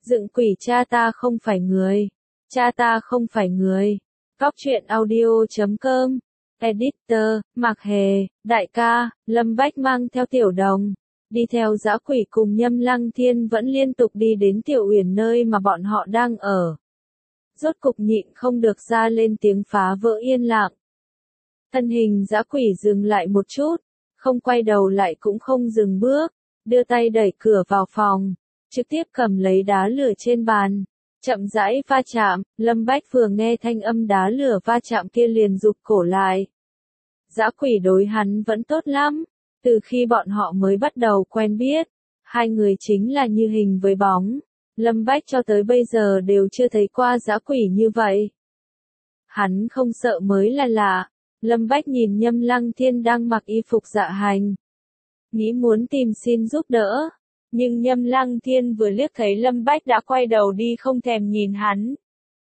Dựng quỷ cha ta không phải người. Cha ta không phải người. Cóc truyện audio.com. Editor, Mạc Hề, đại ca, Lâm Bách mang theo Tiểu Đồng. Đi theo dã quỷ cùng Nhâm Lăng Thiên vẫn liên tục đi đến Tiểu Uyển nơi mà bọn họ đang ở. Rốt cục nhịn không được ra lên tiếng phá vỡ yên lặng. Thân hình dã quỷ dừng lại một chút, không quay đầu lại cũng không dừng bước, đưa tay đẩy cửa vào phòng, trực tiếp cầm lấy đá lửa trên bàn, chậm rãi va chạm. Lâm Bách vừa nghe thanh âm đá lửa va chạm kia liền rụt cổ lại. Dã quỷ đối hắn vẫn tốt lắm, từ khi bọn họ mới bắt đầu quen biết, hai người chính là như hình với bóng. Lâm Bách cho tới bây giờ đều chưa thấy qua dã quỷ như vậy. Hắn không sợ mới là lạ. Lâm Bách nhìn Nhâm Lăng Thiên đang mặc y phục dạ hành, nghĩ muốn tìm xin giúp đỡ, nhưng Nhâm Lăng Thiên vừa liếc thấy Lâm Bách đã quay đầu đi không thèm nhìn hắn.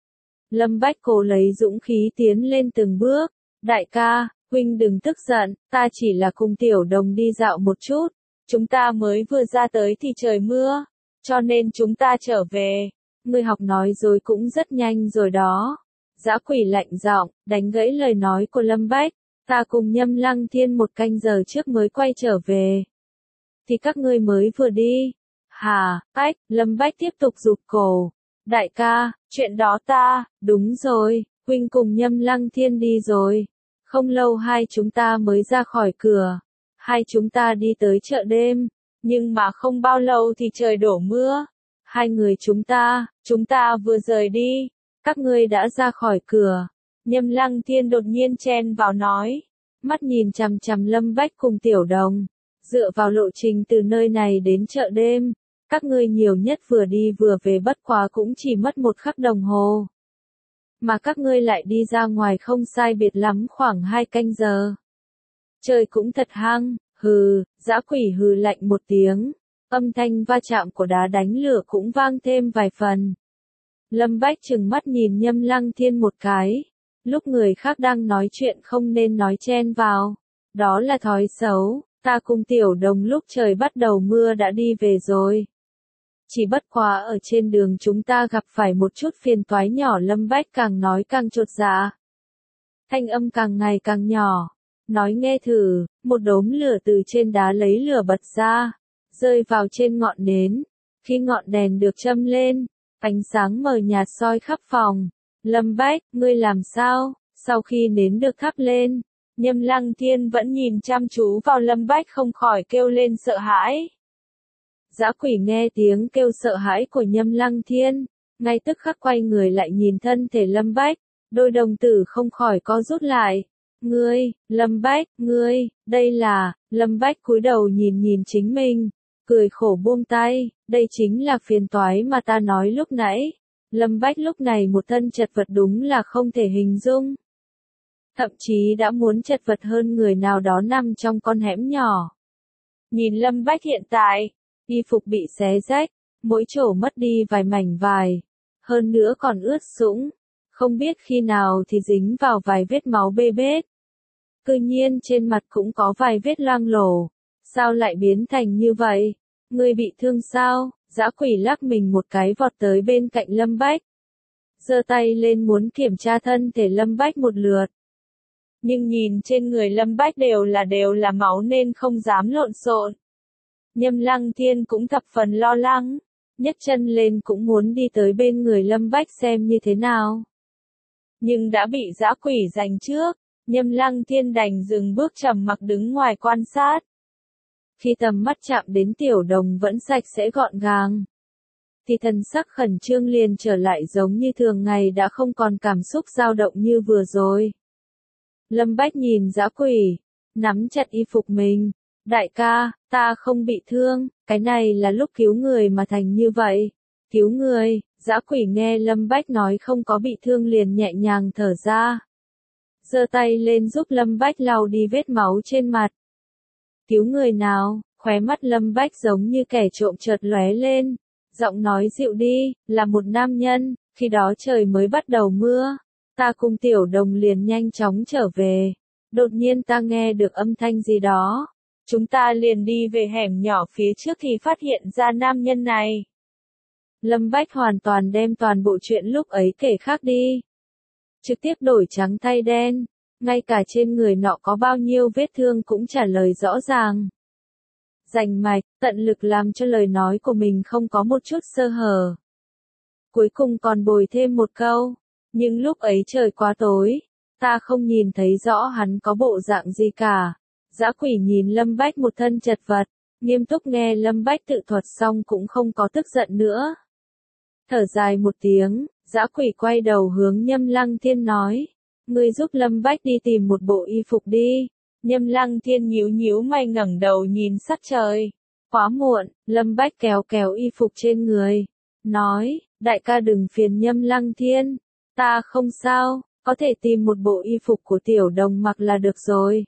Lâm Bách cố lấy dũng khí tiến lên từng bước. Đại ca, huynh đừng tức giận, ta chỉ là cùng Tiểu Đồng đi dạo một chút, chúng ta mới vừa ra tới thì trời mưa, cho nên chúng ta trở về. Ngươi học nói dối cũng rất nhanh rồi đó. Dã quỷ lạnh giọng, đánh gãy lời nói của Lâm Bách, ta cùng Nhâm Lăng Thiên 1 canh giờ trước mới quay trở về. Thì các ngươi mới vừa đi. Hà, ách, Lâm Bách tiếp tục rụt cổ. Đại ca, chuyện đó ta, đúng rồi, huynh cùng Nhâm Lăng Thiên đi rồi. Không lâu hai chúng ta mới ra khỏi cửa. Hai chúng ta đi tới chợ đêm, nhưng mà không bao lâu thì trời đổ mưa. Hai người chúng ta vừa rời đi. Các ngươi đã ra khỏi cửa. Nhâm Lăng Thiên đột nhiên chen vào nói. Mắt nhìn chằm chằm Lâm Bách cùng Tiểu Đồng. Dựa vào lộ trình từ nơi này đến chợ đêm, các ngươi nhiều nhất vừa đi vừa về bất quá cũng chỉ mất 1 khắc đồng hồ. Mà các ngươi lại đi ra ngoài không sai biệt lắm khoảng 2 canh giờ. Trời cũng thật hăng, hừ, dã quỷ hừ lạnh một tiếng. Âm thanh va chạm của đá đánh lửa cũng vang thêm vài phần. Lâm Bách trừng mắt nhìn Nhâm Lăng Thiên một cái. Lúc người khác đang nói chuyện không nên nói chen vào. Đó là thói xấu. Ta cùng Tiểu Đồng lúc trời bắt đầu mưa đã đi về rồi. Chỉ bất quá ở trên đường chúng ta gặp phải một chút phiền toái nhỏ. Lâm Bách càng nói càng chột dạ. Thanh âm càng ngày càng nhỏ. Nói nghe thử, một đốm lửa từ trên đá lấy lửa bật ra, rơi vào trên ngọn nến. Khi ngọn đèn được châm lên, ánh sáng mờ nhạt soi khắp phòng. Lâm Bách, ngươi làm sao? Sau khi nến được thắp lên, Nhâm Lăng Thiên vẫn nhìn chăm chú vào Lâm Bách không khỏi kêu lên sợ hãi. Dã quỷ nghe tiếng kêu sợ hãi của Nhâm Lăng Thiên, ngay tức khắc quay người lại nhìn thân thể Lâm Bách, đôi đồng tử không khỏi co rút lại. Ngươi, Lâm Bách, ngươi, đây là, Lâm Bách cúi đầu nhìn chính mình, cười khổ buông tay, đây chính là phiền toái mà ta nói lúc nãy. Lâm Bách lúc này một thân chật vật đúng là không thể hình dung. Thậm chí đã muốn chật vật hơn người nào đó nằm trong con hẻm nhỏ. Nhìn Lâm Bách hiện tại, y phục bị xé rách, mỗi chỗ mất đi vài mảnh vải, hơn nữa còn ướt sũng, không biết khi nào thì dính vào vài vết máu bê bết. Cư nhiên trên mặt cũng có vài vết loang lổ, sao lại biến thành như vậy? Ngươi bị thương sao? Dã quỷ lắc mình một cái vọt tới bên cạnh Lâm Bách. Giơ tay lên muốn kiểm tra thân thể Lâm Bách một lượt. Nhưng nhìn trên người Lâm Bách đều là máu nên không dám lộn xộn. Nhâm Lăng Thiên cũng thập phần lo lắng, nhấc chân lên cũng muốn đi tới bên người Lâm Bách xem như thế nào. Nhưng đã bị dã quỷ giành trước, Nhâm Lăng Thiên đành dừng bước trầm mặc đứng ngoài quan sát. Khi tầm mắt chạm đến Tiểu Đồng vẫn sạch sẽ gọn gàng, thì thần sắc khẩn trương liền trở lại giống như thường ngày, đã không còn cảm xúc dao động như vừa rồi. Lâm Bách nhìn dã quỷ, nắm chặt y phục mình. Đại ca, ta không bị thương, cái này là lúc cứu người mà thành như vậy. Cứu người, dã quỷ nghe Lâm Bách nói không có bị thương liền nhẹ nhàng thở ra. Giơ tay lên giúp Lâm Bách lau đi vết máu trên mặt. Cứu người nào? Khóe mắt Lâm Bách giống như kẻ trộm chợt lóe lên. Giọng nói dịu đi, là một nam nhân, khi đó trời mới bắt đầu mưa. Ta cùng Tiểu Đồng liền nhanh chóng trở về. Đột nhiên ta nghe được âm thanh gì đó. Chúng ta liền đi về hẻm nhỏ phía trước thì phát hiện ra nam nhân này. Lâm Bách hoàn toàn đem toàn bộ chuyện lúc ấy kể khác đi. Trực tiếp đổi trắng thay đen, ngay cả trên người nọ có bao nhiêu vết thương cũng trả lời rõ ràng. Rành mạch, tận lực làm cho lời nói của mình không có một chút sơ hở. Cuối cùng còn bồi thêm một câu, nhưng lúc ấy trời quá tối, ta không nhìn thấy rõ hắn có bộ dạng gì cả. Dã quỷ nhìn Lâm Bách một thân chật vật, nghiêm túc nghe Lâm Bách tự thuật xong cũng không có tức giận nữa. Thở dài một tiếng, dã quỷ quay đầu hướng Nhâm Lăng Thiên nói, ngươi giúp Lâm Bách đi tìm một bộ y phục đi. Nhâm Lăng Thiên nhíu nhíu mày ngẩng đầu nhìn sắc trời. Quá muộn, Lâm Bách kéo kéo y phục trên người, nói, đại ca đừng phiền Nhâm Lăng Thiên, ta không sao, có thể tìm một bộ y phục của Tiểu Đồng mặc là được rồi.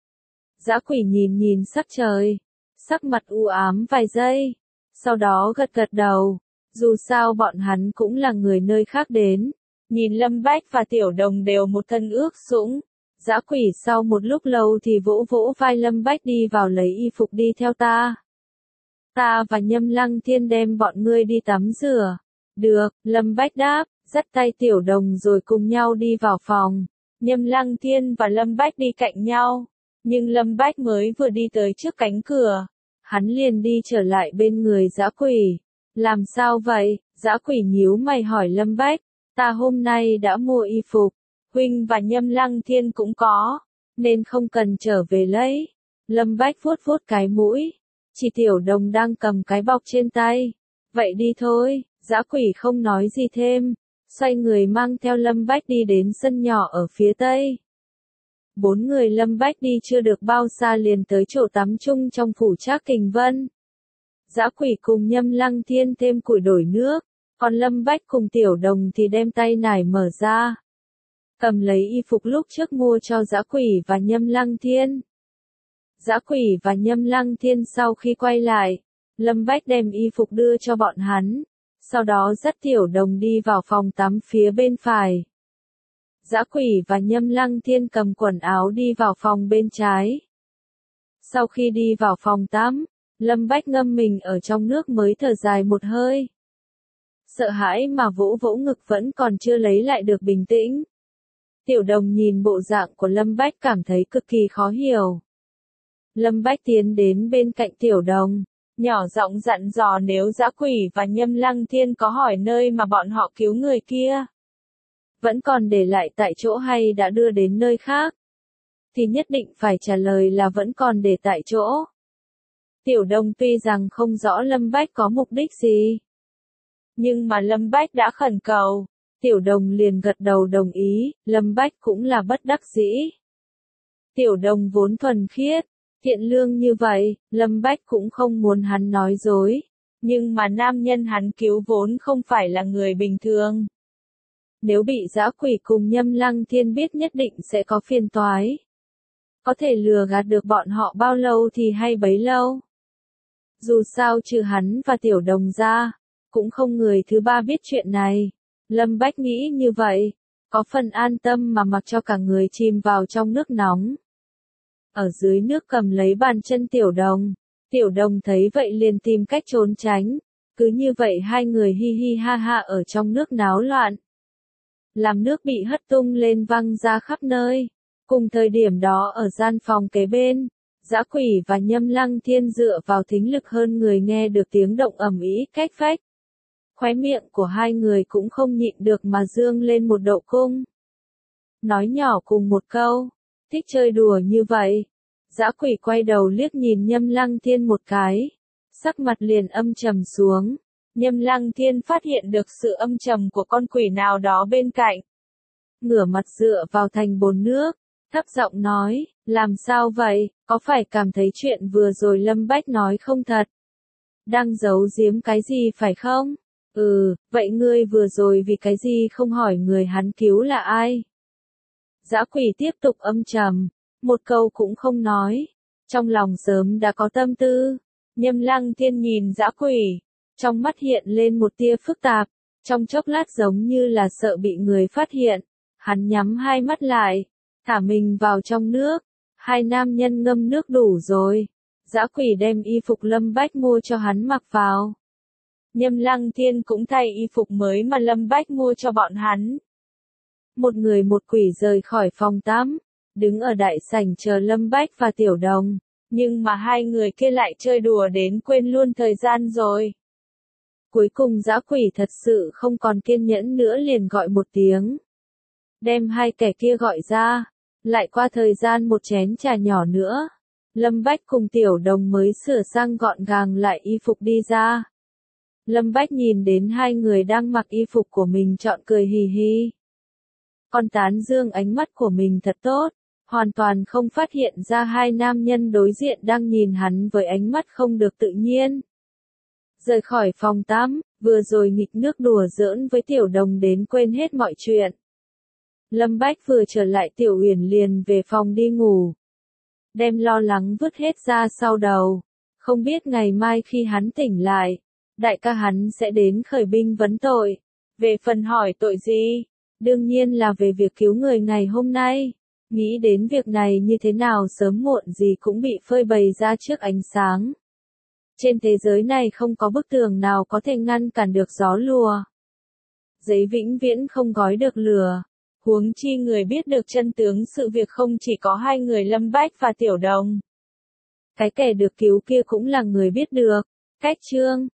Dã quỷ nhìn nhìn sắc trời, sắc mặt u ám vài giây, sau đó gật gật đầu, dù sao bọn hắn cũng là người nơi khác đến. Nhìn Lâm Bách và Tiểu Đồng đều một thân ướt sũng, dã quỷ sau một lúc lâu thì vỗ vỗ vai Lâm Bách đi vào lấy y phục đi theo ta. Ta và Nhâm Lăng Thiên đem bọn ngươi đi tắm rửa. Được, Lâm Bách đáp, dắt tay Tiểu Đồng rồi cùng nhau đi vào phòng. Nhâm Lăng Thiên và Lâm Bách đi cạnh nhau, nhưng Lâm Bách mới vừa đi tới trước cánh cửa, hắn liền đi trở lại bên người dã quỷ. Làm sao vậy? Dã quỷ nhíu mày hỏi Lâm Bách. Ta hôm nay đã mua y phục, huynh và Nhâm Lăng Thiên cũng có, nên không cần trở về lấy. Lâm Bách vuốt vuốt cái mũi, chỉ Tiểu Đồng đang cầm cái bọc trên tay. Vậy đi thôi, dã quỷ không nói gì thêm, xoay người mang theo Lâm Bách đi đến sân nhỏ ở phía tây. 4 người Lâm Bách đi chưa được bao xa liền tới chỗ tắm chung trong phủ Trác Kình Vân. Dã quỷ cùng Nhâm Lăng Thiên thêm củi đổi nước, còn Lâm Bách cùng Tiểu Đồng thì đem tay nải mở ra, cầm lấy y phục lúc trước mua cho dã quỷ và Nhâm Lăng Thiên. Dã quỷ và Nhâm Lăng Thiên sau khi quay lại, Lâm Bách đem y phục đưa cho bọn hắn, sau đó dắt Tiểu Đồng đi vào phòng tắm phía bên phải. Dã quỷ và Nhâm Lăng Thiên cầm quần áo đi vào phòng bên trái. Sau khi đi vào phòng tắm, Lâm Bách ngâm mình ở trong nước mới thở dài một hơi. Sợ hãi mà vỗ vỗ ngực vẫn còn chưa lấy lại được bình tĩnh. Tiểu Đồng nhìn bộ dạng của Lâm Bách cảm thấy cực kỳ khó hiểu. Lâm Bách tiến đến bên cạnh Tiểu Đồng, nhỏ giọng dặn dò nếu dã quỷ và Nhâm Lăng Thiên có hỏi nơi mà bọn họ cứu người kia vẫn còn để lại tại chỗ hay đã đưa đến nơi khác, thì nhất định phải trả lời là vẫn còn để tại chỗ. Tiểu Đồng tuy rằng không rõ Lâm Bách có mục đích gì, nhưng mà Lâm Bách đã khẩn cầu, Tiểu Đồng liền gật đầu đồng ý, Lâm Bách cũng là bất đắc dĩ. Tiểu Đồng vốn thuần khiết, thiện lương như vậy, Lâm Bách cũng không muốn hắn nói dối, nhưng mà nam nhân hắn cứu vốn không phải là người bình thường. Nếu bị dã quỷ cùng Nhâm Lăng Thiên biết nhất định sẽ có phiền toái. Có thể lừa gạt được bọn họ bao lâu thì hay bấy lâu. Dù sao trừ hắn và Tiểu Đồng ra, cũng không người thứ ba biết chuyện này. Lâm Bách nghĩ như vậy, có phần an tâm mà mặc cho cả người chìm vào trong nước nóng. Ở dưới nước cầm lấy bàn chân Tiểu Đồng. Tiểu Đồng thấy vậy liền tìm cách trốn tránh. Cứ như vậy hai người hi hi ha ha ở trong nước náo loạn. Làm nước bị hất tung lên văng ra khắp nơi. Cùng thời điểm đó ở gian phòng kế bên, dã quỷ và Nhâm Lăng Thiên dựa vào thính lực hơn người nghe được tiếng động ầm ĩ cách phách. Khóe miệng của hai người cũng không nhịn được mà dương lên một độ cung. Nói nhỏ cùng một câu, thích chơi đùa như vậy. Dã quỷ quay đầu liếc nhìn Nhâm Lăng Thiên một cái, sắc mặt liền âm trầm xuống. Nhâm Lăng Thiên phát hiện được sự âm trầm của con quỷ nào đó bên cạnh. Ngửa mặt dựa vào thành bồn nước, thấp giọng nói, làm sao vậy, có phải cảm thấy chuyện vừa rồi Lâm Bách nói không thật? Đang giấu giếm cái gì phải không? Vậy ngươi vừa rồi vì cái gì không hỏi người hắn cứu là ai? Dã quỷ tiếp tục âm trầm, một câu cũng không nói, trong lòng sớm đã có tâm tư. Nhâm Lăng Thiên nhìn dã quỷ, trong mắt hiện lên một tia phức tạp, trong chốc lát giống như là sợ bị người phát hiện. Hắn nhắm hai mắt lại, thả mình vào trong nước. Hai nam nhân ngâm nước đủ rồi. Dã quỷ đem y phục Lâm Bách mua cho hắn mặc vào. Nhâm Lăng Thiên cũng thay y phục mới mà Lâm Bách mua cho bọn hắn. Một người một quỷ rời khỏi phòng tắm, đứng ở đại sảnh chờ Lâm Bách và Tiểu Đồng, nhưng mà hai người kia lại chơi đùa đến quên luôn thời gian rồi. Cuối cùng dã quỷ thật sự không còn kiên nhẫn nữa liền gọi một tiếng. Đem hai kẻ kia gọi ra, lại qua thời gian một chén trà nhỏ nữa. Lâm Bách cùng Tiểu Đồng mới sửa sang gọn gàng lại y phục đi ra. Lâm Bách nhìn đến hai người đang mặc y phục của mình chọn cười hì hì. Còn tán dương ánh mắt của mình thật tốt, hoàn toàn không phát hiện ra hai nam nhân đối diện đang nhìn hắn với ánh mắt không được tự nhiên. Rời khỏi phòng tắm, vừa rồi nghịch nước đùa giỡn với Tiểu Đồng đến quên hết mọi chuyện. Lâm Bách vừa trở lại Tiểu Uyển liền về phòng đi ngủ. Đem lo lắng vứt hết ra sau đầu. Không biết ngày mai khi hắn tỉnh lại, đại ca hắn sẽ đến khởi binh vấn tội. Về phần hỏi tội gì? Đương nhiên là về việc cứu người ngày hôm nay. Nghĩ đến việc này như thế nào sớm muộn gì cũng bị phơi bày ra trước ánh sáng. Trên thế giới này không có bức tường nào có thể ngăn cản được gió lùa. Giấy vĩnh viễn không gói được lửa. Huống chi người biết được chân tướng sự việc không chỉ có hai người Lâm Bách và Tiểu Đồng. Cái kẻ được cứu kia cũng là người biết được. Cách chương